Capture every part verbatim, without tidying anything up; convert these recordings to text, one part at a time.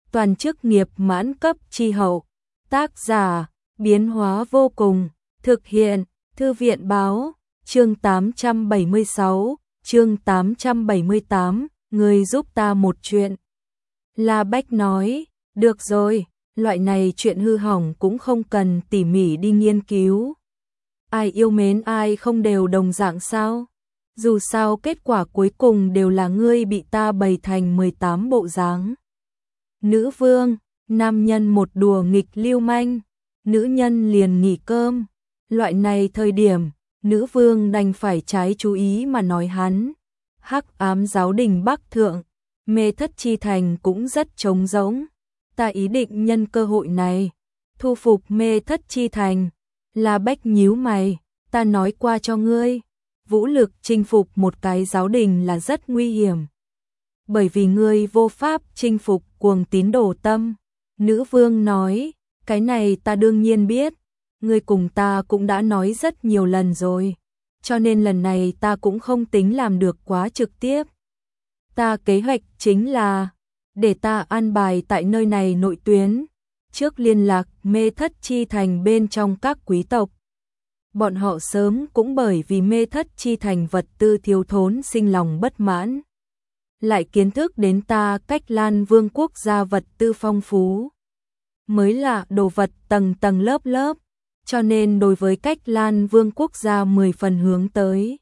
toàn chức nghiệp mãn cấp chi hậu. Tác giả, biến hóa vô cùng, thực hiện, Thư viện báo, chương tám trăm bảy mươi sáu, chương tám trăm bảy mươi tám, người giúp ta một chuyện. La Bách nói, được rồi, loại này chuyện hư hỏng cũng không cần tỉ mỉ đi nghiên cứu. Ai yêu mến ai không đều đồng dạng sao? Dù sao kết quả cuối cùng đều là ngươi bị ta bày thành mười tám bộ dáng. Nữ vương, nam nhân một đùa nghịch lưu manh, nữ nhân liền nghỉ cơm. Loại này thời điểm, nữ vương đành phải trái chú ý mà nói hắn. Hắc ám giáo đình Bắc Thượng, Mê Thất Chi Thành cũng rất trống rỗng. Ta ý định nhân cơ hội này, thu phục Mê Thất Chi Thành. La Bách nhíu mày, ta nói qua cho ngươi, vũ lực chinh phục một cái giáo đình là rất nguy hiểm. Bởi vì ngươi vô pháp chinh phục cuồng tín đồ tâm. Nữ vương nói, cái này ta đương nhiên biết, ngươi cùng ta cũng đã nói rất nhiều lần rồi, cho nên lần này ta cũng không tính làm được quá trực tiếp. Ta kế hoạch chính là, để ta an bài tại nơi này nội tuyến, trước liên lạc Mê Thất Chi Thành bên trong các quý tộc. Bọn họ sớm cũng bởi vì Mê Thất Chi Thành vật tư thiếu thốn sinh lòng bất mãn. Lại kiến thức đến ta Cách Lan Vương quốc gia vật tư phong phú. Mới là đồ vật tầng tầng lớp lớp, cho nên đối với Cách Lan Vương quốc gia mười phần hướng tới.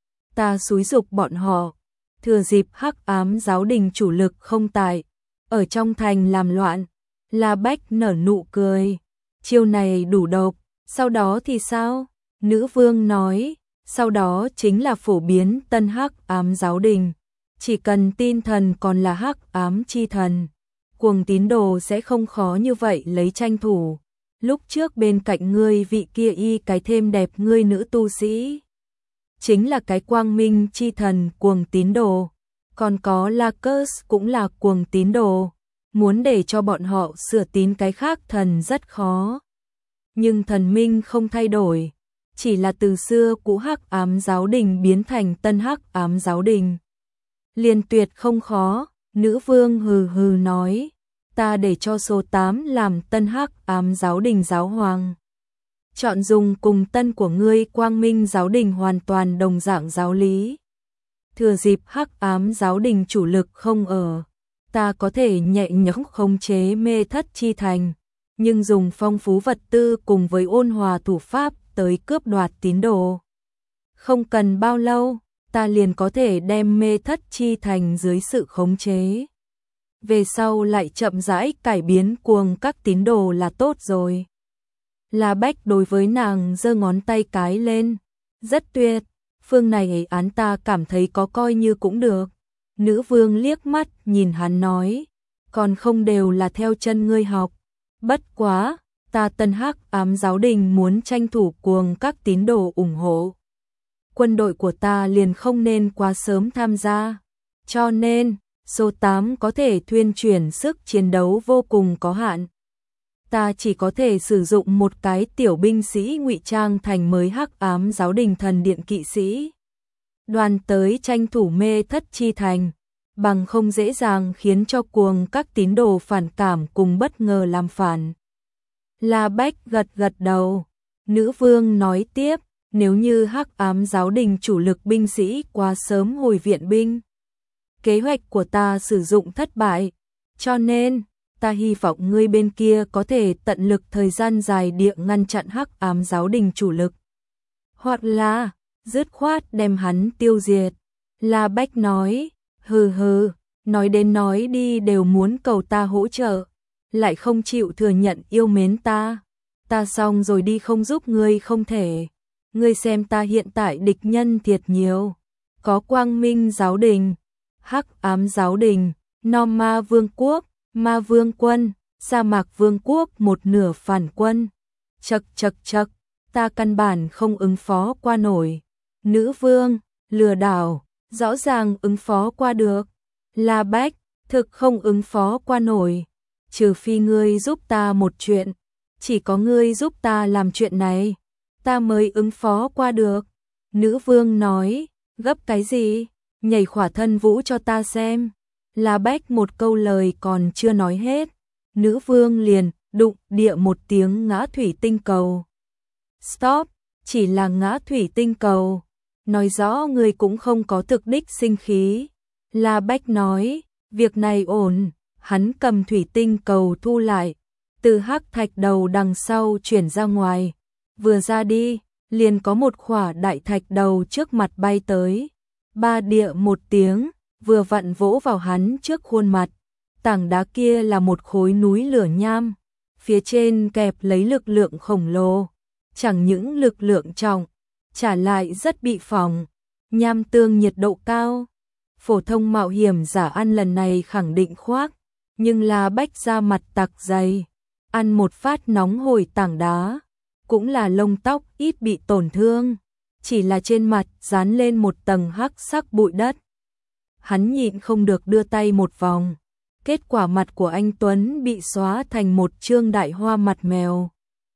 Ta xúi giục bọn họ, thừa dịp hắc ám giáo đình chủ lực không tại, ở trong thành làm loạn. La Bách nở nụ cười, chiêu này đủ độc, sau đó thì sao? Nữ vương nói, sau đó chính là phổ biến tân hắc ám giáo đình. Chỉ cần tin thần còn là hắc ám chi thần, cuồng tín đồ sẽ không khó như vậy lấy tranh thủ. Lúc trước bên cạnh ngươi vị kia y cái thêm đẹp ngươi nữ tu sĩ, chính là cái quang minh chi thần cuồng tín đồ. Còn có Lacus cũng là cuồng tín đồ. Muốn để cho bọn họ sửa tín cái khác thần rất khó. Nhưng thần minh không thay đổi, chỉ là từ xưa cũ hắc ám giáo đình biến thành tân hắc ám giáo đình. Liên tuyệt không khó, nữ vương hừ hừ nói, ta để cho số tám làm tân hắc ám giáo đình giáo hoàng. Chọn dùng cùng tân của ngươi quang minh giáo đình hoàn toàn đồng dạng giáo lý. Thừa dịp hắc ám giáo đình chủ lực không ở, ta có thể nhẹ nhõm khống chế Mê Thất Chi Thành, nhưng dùng phong phú vật tư cùng với ôn hòa thủ pháp tới cướp đoạt tín đồ. Không cần bao lâu, ta liền có thể đem Mê Thất Chi Thành dưới sự khống chế. Về sau lại chậm rãi cải biến cuồng các tín đồ là tốt rồi. La Bách đối với nàng giơ ngón tay cái lên, rất tuyệt, phương này án ta cảm thấy có coi như cũng được. Nữ vương liếc mắt nhìn hắn nói, còn không đều là theo chân ngươi học. Bất quá, ta tân hắc ám giáo đình muốn tranh thủ cuồng các tín đồ ủng hộ. Quân đội của ta liền không nên quá sớm tham gia. Cho nên, số tám có thể thuyên chuyển sức chiến đấu vô cùng có hạn. Ta chỉ có thể sử dụng một cái tiểu binh sĩ ngụy trang thành mới hắc ám giáo đình thần điện kỵ sĩ. Đoàn tới tranh thủ Mê Thất Chi Thành, bằng không dễ dàng khiến cho cuồng các tín đồ phản cảm cùng bất ngờ làm phản. La Bách gật gật đầu, nữ vương nói tiếp, nếu như hắc ám giáo đình chủ lực binh sĩ quá sớm hồi viện binh, kế hoạch của ta sử dụng thất bại, cho nên ta hy vọng ngươi bên kia có thể tận lực thời gian dài địa ngăn chặn hắc ám giáo đình chủ lực. Hoặc là dứt khoát đem hắn tiêu diệt. La Bách nói, hừ hừ, nói đến nói đi đều muốn cầu ta hỗ trợ, lại không chịu thừa nhận yêu mến ta. Ta xong rồi đi không giúp ngươi không thể. Ngươi xem ta hiện tại địch nhân thiệt nhiều. Có quang minh giáo đình, hắc ám giáo đình, Nom Ma Vương quốc, Ma Vương quân, Sa Mạc Vương quốc một nửa phản quân. Chật chật chật, ta căn bản không ứng phó qua nổi. Nữ vương, lừa đảo, rõ ràng ứng phó qua được. La Bách, thực không ứng phó qua nổi. Trừ phi ngươi giúp ta một chuyện, chỉ có ngươi giúp ta làm chuyện này, ta mới ứng phó qua được. Nữ vương nói, gấp cái gì, nhảy khỏa thân vũ cho ta xem. La Bách một câu lời còn chưa nói hết, nữ vương liền đụng địa một tiếng ngã thủy tinh cầu. Stop, chỉ là ngã thủy tinh cầu, nói rõ người cũng không có thực đích sinh khí. La Bách nói, việc này ổn, hắn cầm thủy tinh cầu thu lại, từ hắc thạch đầu đằng sau chuyển ra ngoài, vừa ra đi, liền có một khỏa đại thạch đầu trước mặt bay tới, ba địa một tiếng, vừa vặn vỗ vào hắn trước khuôn mặt. Tảng đá kia là một khối núi lửa nham, phía trên kẹp lấy lực lượng khổng lồ, chẳng những lực lượng trọng, trả lại rất bị phòng, nham tương nhiệt độ cao. Phổ thông mạo hiểm giả ăn lần này khẳng định khoác, nhưng La Bách ra mặt tặc dày, ăn một phát nóng hổi tảng đá, cũng là lông tóc ít bị tổn thương, chỉ là trên mặt dán lên một tầng hắc sắc bụi đất. Hắn nhịn không được đưa tay một vòng, kết quả mặt của anh Tuấn bị xóa thành một trương đại hoa mặt mèo.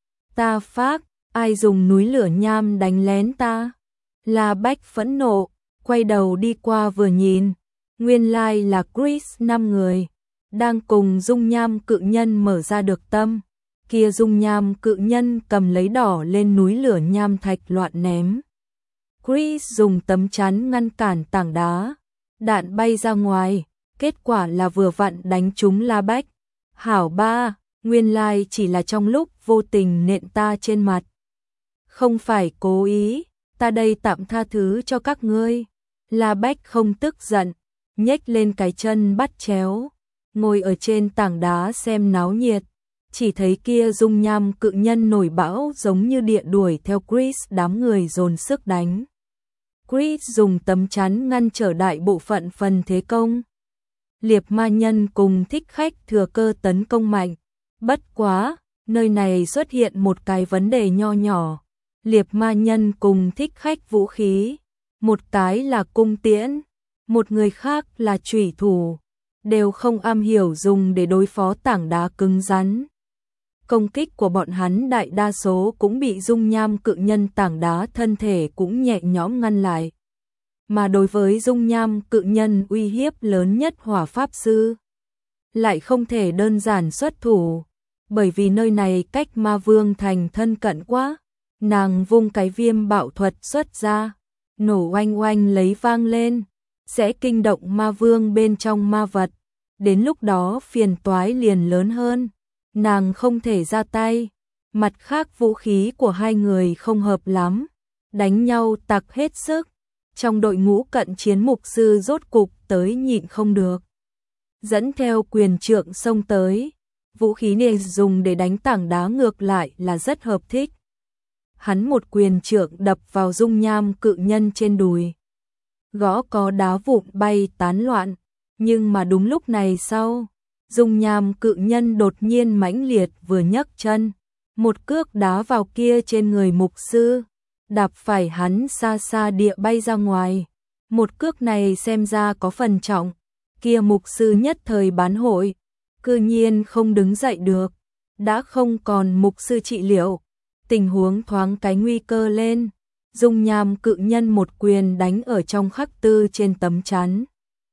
Ta phác, ai dùng núi lửa nham đánh lén ta? La Bách phẫn nộ, quay đầu đi qua vừa nhìn, nguyên lai là Chris năm người, đang cùng dung nham cự nhân mở ra được tâm. Kia dung nham cự nhân cầm lấy đỏ lên núi lửa nham thạch loạn ném. Chris dùng tấm chắn ngăn cản tảng đá, đạn bay ra ngoài, kết quả là vừa vặn đánh trúng La Bách. Hảo ba, nguyên lai chỉ là trong lúc vô tình nện ta trên mặt. Không phải cố ý, ta đây tạm tha thứ cho các ngươi. La Bách không tức giận, nhếch lên cái chân bắt chéo, ngồi ở trên tảng đá xem náo nhiệt. Chỉ thấy kia dung nham cự nhân nổi bão giống như địa đuổi theo Chris, đám người dồn sức đánh. Chris dùng tấm chắn ngăn trở đại bộ phận phần thế công. Liệp ma nhân cùng thích khách thừa cơ tấn công mạnh. Bất quá, nơi này xuất hiện một cái vấn đề nho nhỏ. Liệp ma nhân cùng thích khách vũ khí, một cái là cung tiễn, một người khác là chủy thủ, đều không am hiểu dùng để đối phó tảng đá cứng rắn. Công kích của bọn hắn đại đa số cũng bị dung nham cự nhân tảng đá thân thể cũng nhẹ nhõm ngăn lại. Mà đối với dung nham cự nhân uy hiếp lớn nhất hỏa pháp sư, lại không thể đơn giản xuất thủ, bởi vì nơi này cách ma vương thành thân cận quá. Nàng vung cái viêm bạo thuật xuất ra, nổ oanh oanh lấy vang lên, sẽ kinh động ma vương bên trong ma vật. Đến lúc đó phiền toái liền lớn hơn. Nàng không thể ra tay, mặt khác vũ khí của hai người không hợp lắm, đánh nhau tặc hết sức. Trong đội ngũ cận chiến mục sư rốt cục tới nhịn không được, dẫn theo quyền trượng xông tới. Vũ khí này dùng để đánh tảng đá ngược lại là rất hợp thích. Hắn một quyền trượng đập vào dung nham cự nhân trên đùi, gõ có đá vụn bay tán loạn. Nhưng mà đúng lúc này sau, dung nham cự nhân đột nhiên mãnh liệt vừa nhấc chân, một cước đá vào kia trên người mục sư, đạp phải hắn xa xa địa bay ra ngoài. Một cước này xem ra có phần trọng, kia mục sư nhất thời bán hội, cư nhiên không đứng dậy được, đã không còn mục sư trị liệu, tình huống thoáng cái nguy cơ lên. Dung nham cự nhân một quyền đánh ở trong khắc tư trên tấm chắn.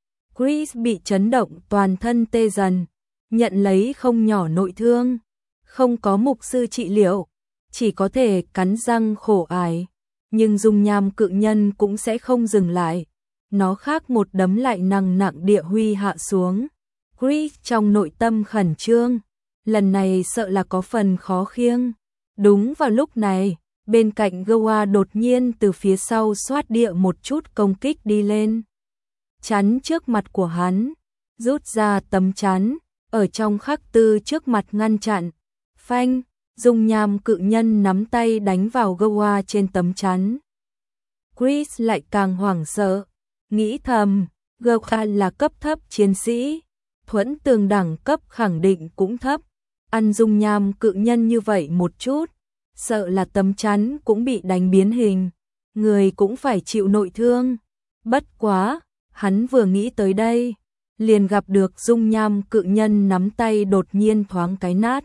Chris bị chấn động toàn thân tê dần, nhận lấy không nhỏ nội thương, không có mục sư trị liệu, chỉ có thể cắn răng khổ ải. Nhưng dung nham cự nhân cũng sẽ không dừng lại, nó khác một đấm lại nặng nặng địa huy hạ xuống. Chris trong nội tâm khẩn trương, lần này sợ là có phần khó khiêng. Đúng vào lúc này, bên cạnh Goa đột nhiên từ phía sau xoát địa một chút công kích đi lên, chắn trước mặt của hắn, rút ra tấm chắn, ở trong khắc tư trước mặt ngăn chặn. Phanh, dung nham cự nhân nắm tay đánh vào Goa trên tấm chắn. Chris lại càng hoảng sợ, nghĩ thầm, Goa là cấp thấp chiến sĩ, thuẫn tường đẳng cấp khẳng định cũng thấp, ăn dung nham cự nhân như vậy một chút, sợ là tấm chắn cũng bị đánh biến hình, người cũng phải chịu nội thương. Bất quá, hắn vừa nghĩ tới đây, liền gặp được dung nham cự nhân nắm tay đột nhiên thoáng cái nát.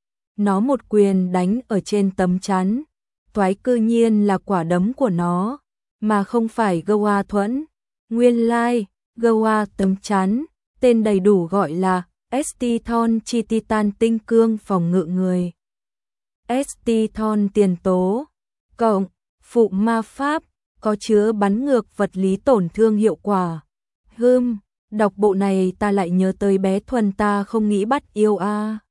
Nó một quyền đánh ở trên tấm chắn, toái cư nhiên là quả đấm của nó, mà không phải Goa thuẫn. Nguyên lai, like, Goa tấm chắn, tên đầy đủ gọi là Estithon chi titan tinh cương phòng ngự người. Estithon tiền tố, cộng, phụ ma pháp, có chứa bắn ngược vật lý tổn thương hiệu quả. Hưm, đọc bộ này ta lại nhớ tới bé Thuần ta không nghĩ bắt yêu a. À.